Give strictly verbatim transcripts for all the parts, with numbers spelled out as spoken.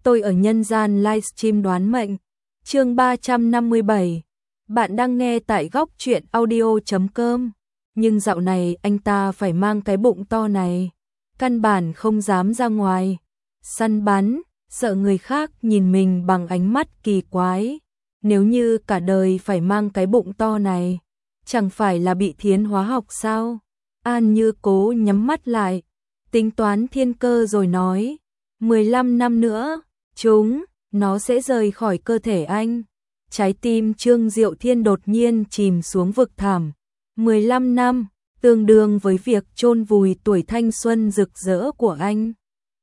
tôi ở nhân gian livestream đoán mệnh. Chương ba trăm năm mươi bảy. Bạn đang nghe tại góc truyện audio chấm com. Nhưng dạo này anh ta phải mang cái bụng to này, căn bản không dám ra ngoài săn bắn, sợ người khác nhìn mình bằng ánh mắt kỳ quái. Nếu như cả đời phải mang cái bụng to này, chẳng phải là bị thiến hóa học sao? An Như Cố nhắm mắt lại, tính toán thiên cơ rồi nói, mười lăm năm nữa, chúng, nó sẽ rời khỏi cơ thể anh. Trái tim Trương Diệu Thiên đột nhiên chìm xuống vực thẳm. mười lăm năm, tương đương với việc chôn vùi tuổi thanh xuân rực rỡ của anh.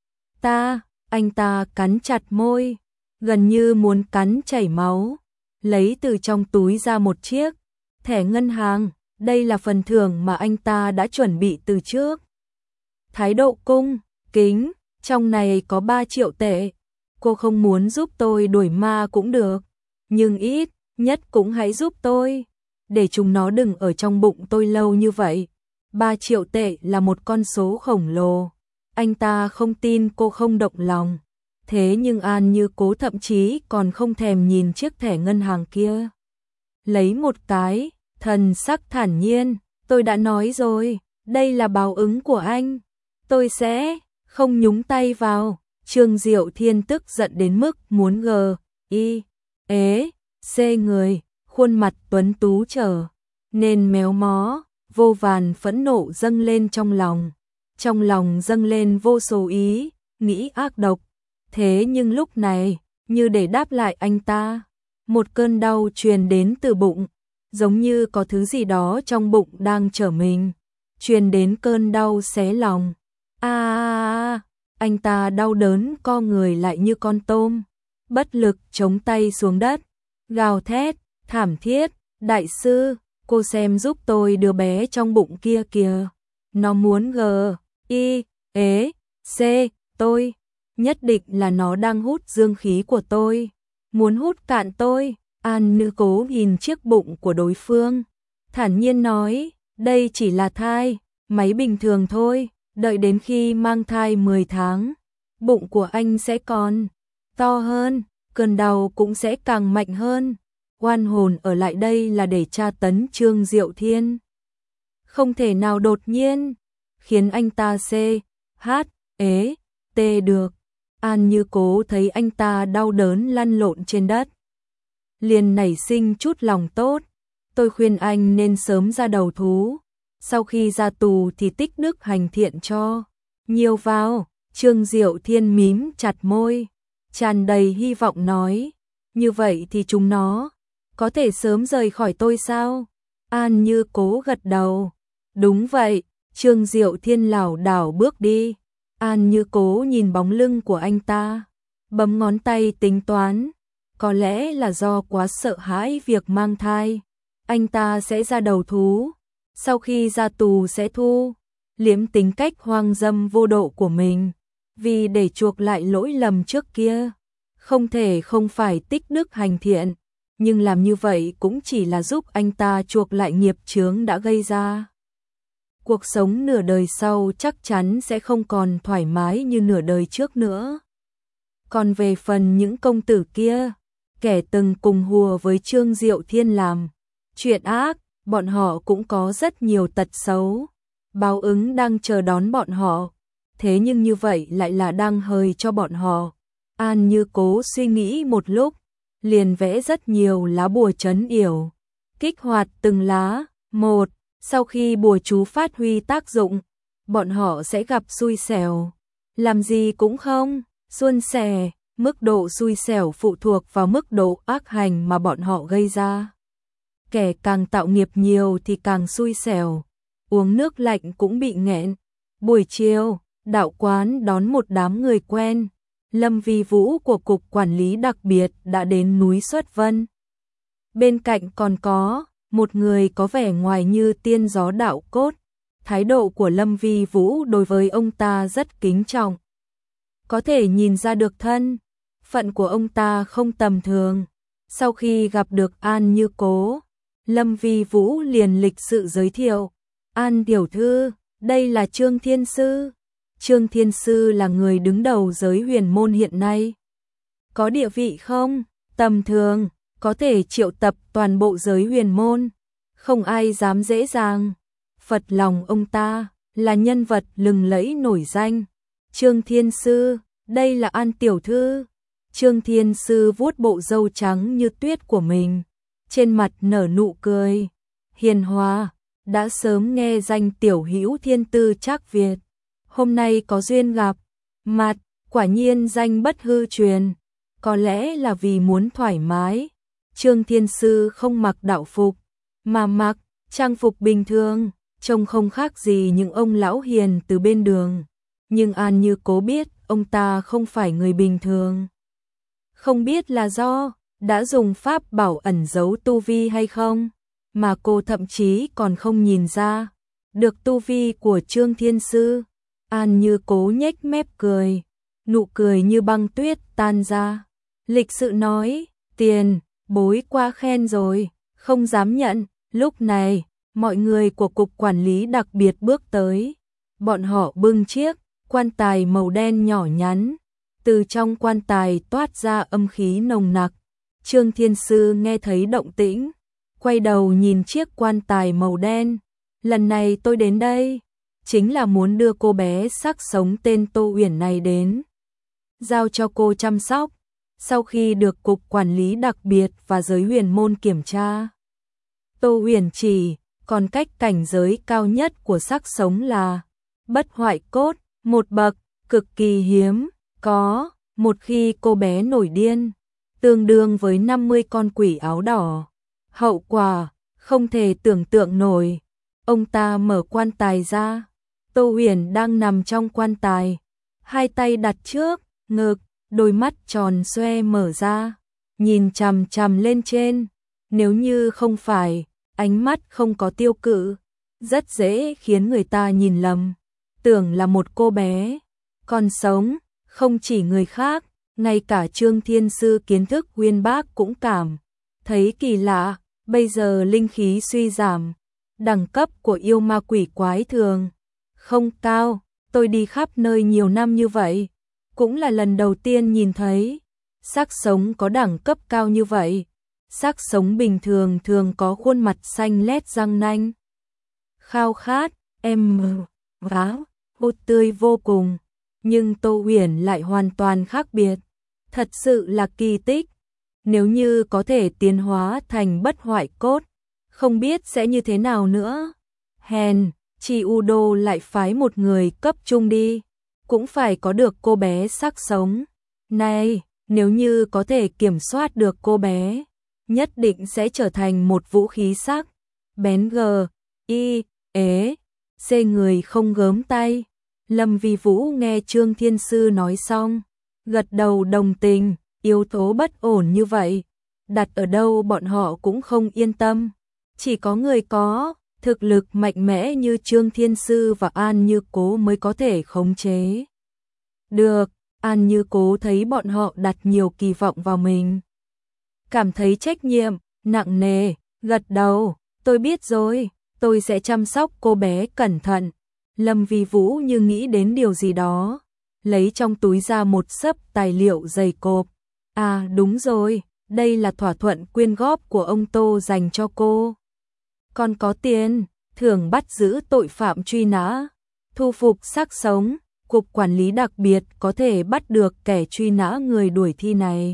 Ta, anh ta cắn chặt môi, gần như muốn cắn chảy máu, lấy từ trong túi ra một chiếc thẻ ngân hàng, đây là phần thưởng mà anh ta đã chuẩn bị từ trước. Thái độ cung kính, trong này có ba triệu tệ, cô không muốn giúp tôi đuổi ma cũng được, nhưng ít nhất cũng hãy giúp tôi, để chúng nó đừng ở trong bụng tôi lâu như vậy. Ba triệu tệ là một con số khổng lồ, anh ta không tin cô không động lòng. Thế nhưng An Như Cố thậm chí còn không thèm nhìn chiếc thẻ ngân hàng kia. Lấy một cái, thần sắc thản nhiên, tôi đã nói rồi, đây là báo ứng của anh. Tôi sẽ không nhúng tay vào. Trương Diệu Thiên tức giận đến mức muốn gờ, y, ế, xê người, khuôn mặt tuấn tú trở nên méo mó, vô vàn phẫn nộ dâng lên trong lòng. Trong lòng dâng lên vô số ý, nghĩ ác độc. Thế nhưng lúc này, như để đáp lại anh ta, một cơn đau truyền đến từ bụng, giống như có thứ gì đó trong bụng đang chở mình, truyền đến cơn đau xé lòng. A à, à, anh ta đau đớn co người lại như con tôm, bất lực chống tay xuống đất, gào thét, thảm thiết, đại sư, cô xem giúp tôi đứa bé trong bụng kia kìa, nó muốn gờ, y, ế, xê, tôi. Nhất định là nó đang hút dương khí của tôi, muốn hút cạn tôi. An Như Cố nhìn chiếc bụng của đối phương, thản nhiên nói, đây chỉ là thai, máy bình thường thôi, đợi đến khi mang thai mười tháng, bụng của anh sẽ còn to hơn, cơn đau cũng sẽ càng mạnh hơn. Oan hồn ở lại đây là để tra tấn Trương Diệu Thiên. Không thể nào đột nhiên khiến anh ta xê, hát, ế, tê được. An Như Cố thấy anh ta đau đớn lăn lộn trên đất, liền nảy sinh chút lòng tốt. Tôi khuyên anh nên sớm ra đầu thú, sau khi ra tù thì tích đức hành thiện cho nhiều vào. Trương Diệu Thiên mím chặt môi, tràn đầy hy vọng nói, như vậy thì chúng nó có thể sớm rời khỏi tôi sao? An Như Cố gật đầu, đúng vậy. Trương Diệu Thiên lảo đảo bước đi. An Như Cố nhìn bóng lưng của anh ta, bấm ngón tay tính toán, có lẽ là do quá sợ hãi việc mang thai, anh ta sẽ ra đầu thú, sau khi ra tù sẽ thu liếm tính cách hoang dâm vô độ của mình, vì để chuộc lại lỗi lầm trước kia, không thể không phải tích đức hành thiện, nhưng làm như vậy cũng chỉ là giúp anh ta chuộc lại nghiệp chướng đã gây ra. Cuộc sống nửa đời sau chắc chắn sẽ không còn thoải mái như nửa đời trước nữa. Còn về phần những công tử kia, kẻ từng cùng hùa với Trương Diệu Thiên làm chuyện ác, bọn họ cũng có rất nhiều tật xấu. Báo ứng đang chờ đón bọn họ, thế nhưng như vậy lại là đang hời cho bọn họ. An Như Cố suy nghĩ một lúc, liền vẽ rất nhiều lá bùa trấn yểm, kích hoạt từng lá một. Sau khi bùa chú phát huy tác dụng, bọn họ sẽ gặp xui xẻo. Làm gì cũng không suôn sẻ, mức độ xui xẻo phụ thuộc vào mức độ ác hành mà bọn họ gây ra. Kẻ càng tạo nghiệp nhiều thì càng xui xẻo, uống nước lạnh cũng bị nghẹn. Buổi chiều, đạo quán đón một đám người quen. Lâm Vi Vũ của Cục Quản lý đặc biệt đã đến núi Xuất Vân. Bên cạnh còn có một người có vẻ ngoài như tiên gió đạo cốt. Thái độ của Lâm Vi Vũ đối với ông ta rất kính trọng. Có thể nhìn ra được thân phận của ông ta không tầm thường. Sau khi gặp được An Như Cố, Lâm Vi Vũ liền lịch sự giới thiệu, An tiểu thư, đây là Trương Thiên Sư. Trương Thiên Sư là người đứng đầu giới huyền môn hiện nay, có địa vị không? Tầm thường, có thể triệu tập toàn bộ giới huyền môn, không ai dám dễ dàng phật lòng ông ta, là nhân vật lừng lẫy nổi danh. Trương Thiên Sư, đây là An tiểu thư. Trương Thiên Sư vuốt bộ râu trắng như tuyết của mình, trên mặt nở nụ cười hiền hòa, đã sớm nghe danh tiểu hữu thiên tư Trác Việt, hôm nay có duyên gặp mặt, quả nhiên danh bất hư truyền, có lẽ là vì muốn thoải mái. Trương Thiên Sư không mặc đạo phục, mà mặc trang phục bình thường, trông không khác gì những ông lão hiền từ bên đường, nhưng An Như Cố biết ông ta không phải người bình thường. Không biết là do đã dùng pháp bảo ẩn giấu tu vi hay không, mà cô thậm chí còn không nhìn ra được tu vi của Trương Thiên Sư. An Như Cố nhếch mép cười, nụ cười như băng tuyết tan ra, lịch sự nói, tiền bối quá khen rồi, không dám nhận. Lúc này, mọi người của cục quản lý đặc biệt bước tới, bọn họ bưng chiếc quan tài màu đen nhỏ nhắn, từ trong quan tài toát ra âm khí nồng nặc. Trương Thiên Sư nghe thấy động tĩnh, quay đầu nhìn chiếc quan tài màu đen, lần này tôi đến đây, chính là muốn đưa cô bé xác sống tên Tô Uyển này đến, giao cho cô chăm sóc. Sau khi được cục quản lý đặc biệt và giới huyền môn kiểm tra, Tô Uyển chỉ còn cách cảnh giới cao nhất của xác sống là bất hoại cốt, một bậc cực kỳ hiếm có. Một khi cô bé nổi điên, tương đương với năm mươi con quỷ áo đỏ, hậu quả không thể tưởng tượng nổi. Ông ta mở quan tài ra, Tô Uyển đang nằm trong quan tài, hai tay đặt trước ngực, đôi mắt tròn xoe mở ra, nhìn chằm chằm lên trên. Nếu như không phải ánh mắt không có tiêu cự, rất dễ khiến người ta nhìn lầm, tưởng là một cô bé còn sống. Không chỉ người khác, ngay cả Trương Thiên Sư kiến thức uyên bác cũng cảm thấy kỳ lạ. Bây giờ linh khí suy giảm, đẳng cấp của yêu ma quỷ quái thường không cao, tôi đi khắp nơi nhiều năm như vậy, cũng là lần đầu tiên nhìn thấy xác sống có đẳng cấp cao như vậy. Xác sống bình thường thường có khuôn mặt xanh lét răng nanh, khao khát, em váo, hốt tươi vô cùng. Nhưng Tô Uyển lại hoàn toàn khác biệt, thật sự là kỳ tích. Nếu như có thể tiến hóa thành bất hoại cốt, không biết sẽ như thế nào nữa. Hèn, chi Udo lại phái một người cấp trung đi, cũng phải có được cô bé xác sống. Này, nếu như có thể kiểm soát được cô bé, nhất định sẽ trở thành một vũ khí sắc bén gờ, y, ế, xê người không gớm tay. Lâm Vi Vũ nghe Trương Thiên Sư nói xong, gật đầu đồng tình. Yếu tố bất ổn như vậy, đặt ở đâu bọn họ cũng không yên tâm. Chỉ có người có thực lực mạnh mẽ như Trương Thiên Sư và An Như Cố mới có thể khống chế được. An Như Cố thấy bọn họ đặt nhiều kỳ vọng vào mình, cảm thấy trách nhiệm nặng nề, gật đầu, tôi biết rồi, tôi sẽ chăm sóc cô bé cẩn thận. Lâm Vi Vũ như nghĩ đến điều gì đó, lấy trong túi ra một xấp tài liệu dày cộp. À đúng rồi, đây là thỏa thuận quyên góp của ông Tô dành cho cô. Còn có tiền, thưởng bắt giữ tội phạm truy nã, thu phục xác sống, cục quản lý đặc biệt có thể bắt được kẻ truy nã người đuổi thi này.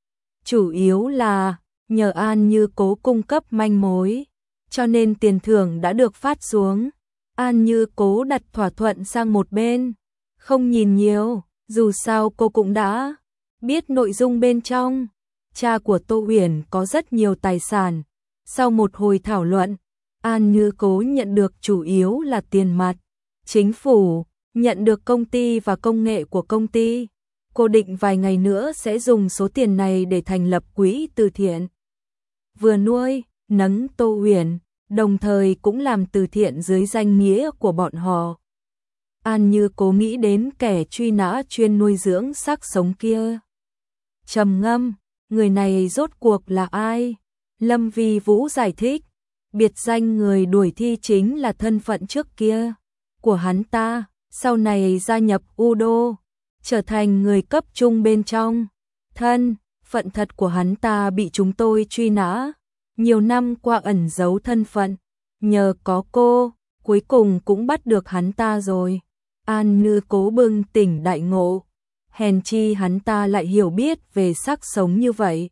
Chủ yếu là nhờ An Như Cố cung cấp manh mối, cho nên tiền thưởng đã được phát xuống. An Như Cố đặt thỏa thuận sang một bên, không nhìn nhiều, dù sao cô cũng đã biết nội dung bên trong. Cha của Tô Uyển có rất nhiều tài sản. Sau một hồi thảo luận, An Như Cố nhận được chủ yếu là tiền mặt, chính phủ, nhận được công ty và công nghệ của công ty. Cô định vài ngày nữa sẽ dùng số tiền này để thành lập quỹ từ thiện, vừa nuôi nấng Tô Uyển, đồng thời cũng làm từ thiện dưới danh nghĩa của bọn họ. An Như Cố nghĩ đến kẻ truy nã chuyên nuôi dưỡng xác sống kia, trầm ngâm, người này rốt cuộc là ai? Lâm Vi Vũ giải thích, biệt danh người đuổi thi chính là thân phận trước kia của hắn ta, sau này gia nhập Udo, trở thành người cấp trung bên trong. Thân phận thật của hắn ta bị chúng tôi truy nã, nhiều năm qua ẩn giấu thân phận, nhờ có cô, cuối cùng cũng bắt được hắn ta rồi. An Như Cố bừng tỉnh đại ngộ, hèn chi hắn ta lại hiểu biết về sắc sống như vậy.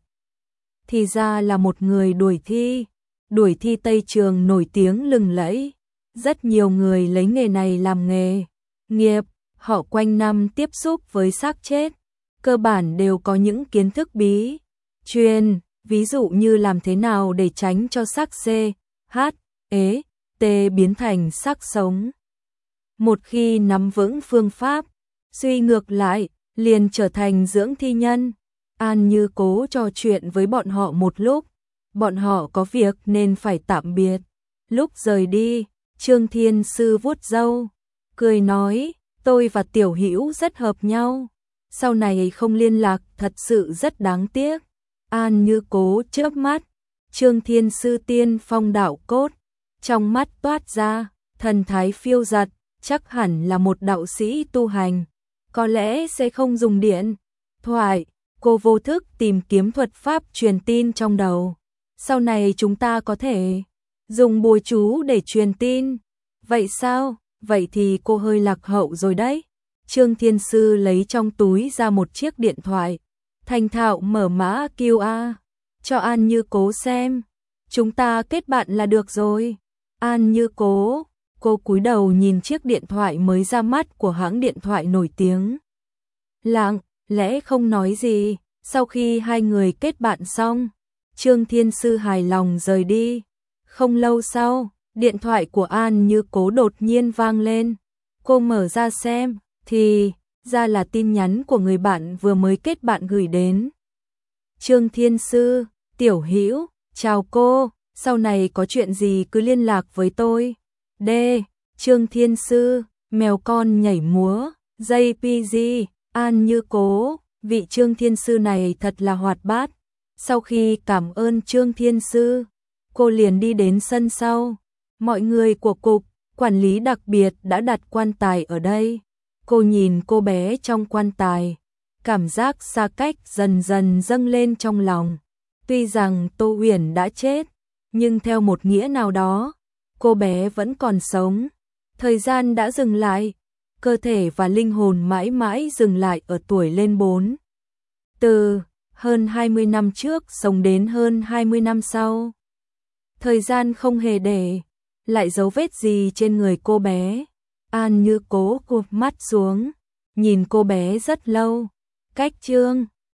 Thì ra là một người đuổi thi, đuổi thi Tây Trường nổi tiếng lừng lẫy. Rất nhiều người lấy nghề này làm nghề nghiệp, họ quanh năm tiếp xúc với xác chết, cơ bản đều có những kiến thức bí truyền, ví dụ như làm thế nào để tránh cho xác C, H, E, T biến thành xác sống. Một khi nắm vững phương pháp, suy ngược lại, liền trở thành dưỡng thi nhân. An Như Cố trò chuyện với bọn họ một lúc, bọn họ có việc nên phải tạm biệt. Lúc rời đi, Trương Thiên Sư vuốt râu, cười nói, tôi và Tiểu Hữu rất hợp nhau, sau này không liên lạc thật sự rất đáng tiếc. An Như Cố chớp mắt, Trương Thiên Sư tiên phong đạo cốt, trong mắt toát ra thần thái phiêu dật, chắc hẳn là một đạo sĩ tu hành, có lẽ sẽ không dùng điện thoại. Cô vô thức tìm kiếm thuật pháp truyền tin trong đầu. Sau này chúng ta có thể dùng bùa chú để truyền tin. Vậy sao? Vậy thì cô hơi lạc hậu rồi đấy. Trương Thiên Sư lấy trong túi ra một chiếc điện thoại, thành thạo mở mã quy rờ cho An Như Cố xem. Chúng ta kết bạn là được rồi. An Như Cố, cô cúi đầu nhìn chiếc điện thoại mới ra mắt của hãng điện thoại nổi tiếng. Lặng lẽ không nói gì. Sau khi hai người kết bạn xong, Trương Thiên Sư hài lòng rời đi. Không lâu sau, điện thoại của An Như Cố đột nhiên vang lên. Cô mở ra xem, thì ra là tin nhắn của người bạn vừa mới kết bạn gửi đến. Trương Thiên Sư, Tiểu Hữu, chào cô, sau này có chuyện gì cứ liên lạc với tôi. D. Trương Thiên Sư, mèo con nhảy múa, gi pê giê, An Như Cố. Vị Trương Thiên Sư này thật là hoạt bát. Sau khi cảm ơn Trương Thiên Sư, cô liền đi đến sân sau. Mọi người của cục quản lý đặc biệt đã đặt quan tài ở đây. Cô nhìn cô bé trong quan tài, cảm giác xa cách dần dần dâng lên trong lòng. Tuy rằng Tô Uyển đã chết, nhưng theo một nghĩa nào đó, cô bé vẫn còn sống. Thời gian đã dừng lại, cơ thể và linh hồn mãi mãi dừng lại ở tuổi lên bốn. Từ hơn hai mươi năm trước sống đến hơn hai mươi năm sau. Thời gian không hề để lại dấu vết gì trên người cô bé. An Như Cố cụp mắt xuống, nhìn cô bé rất lâu. Cách Trương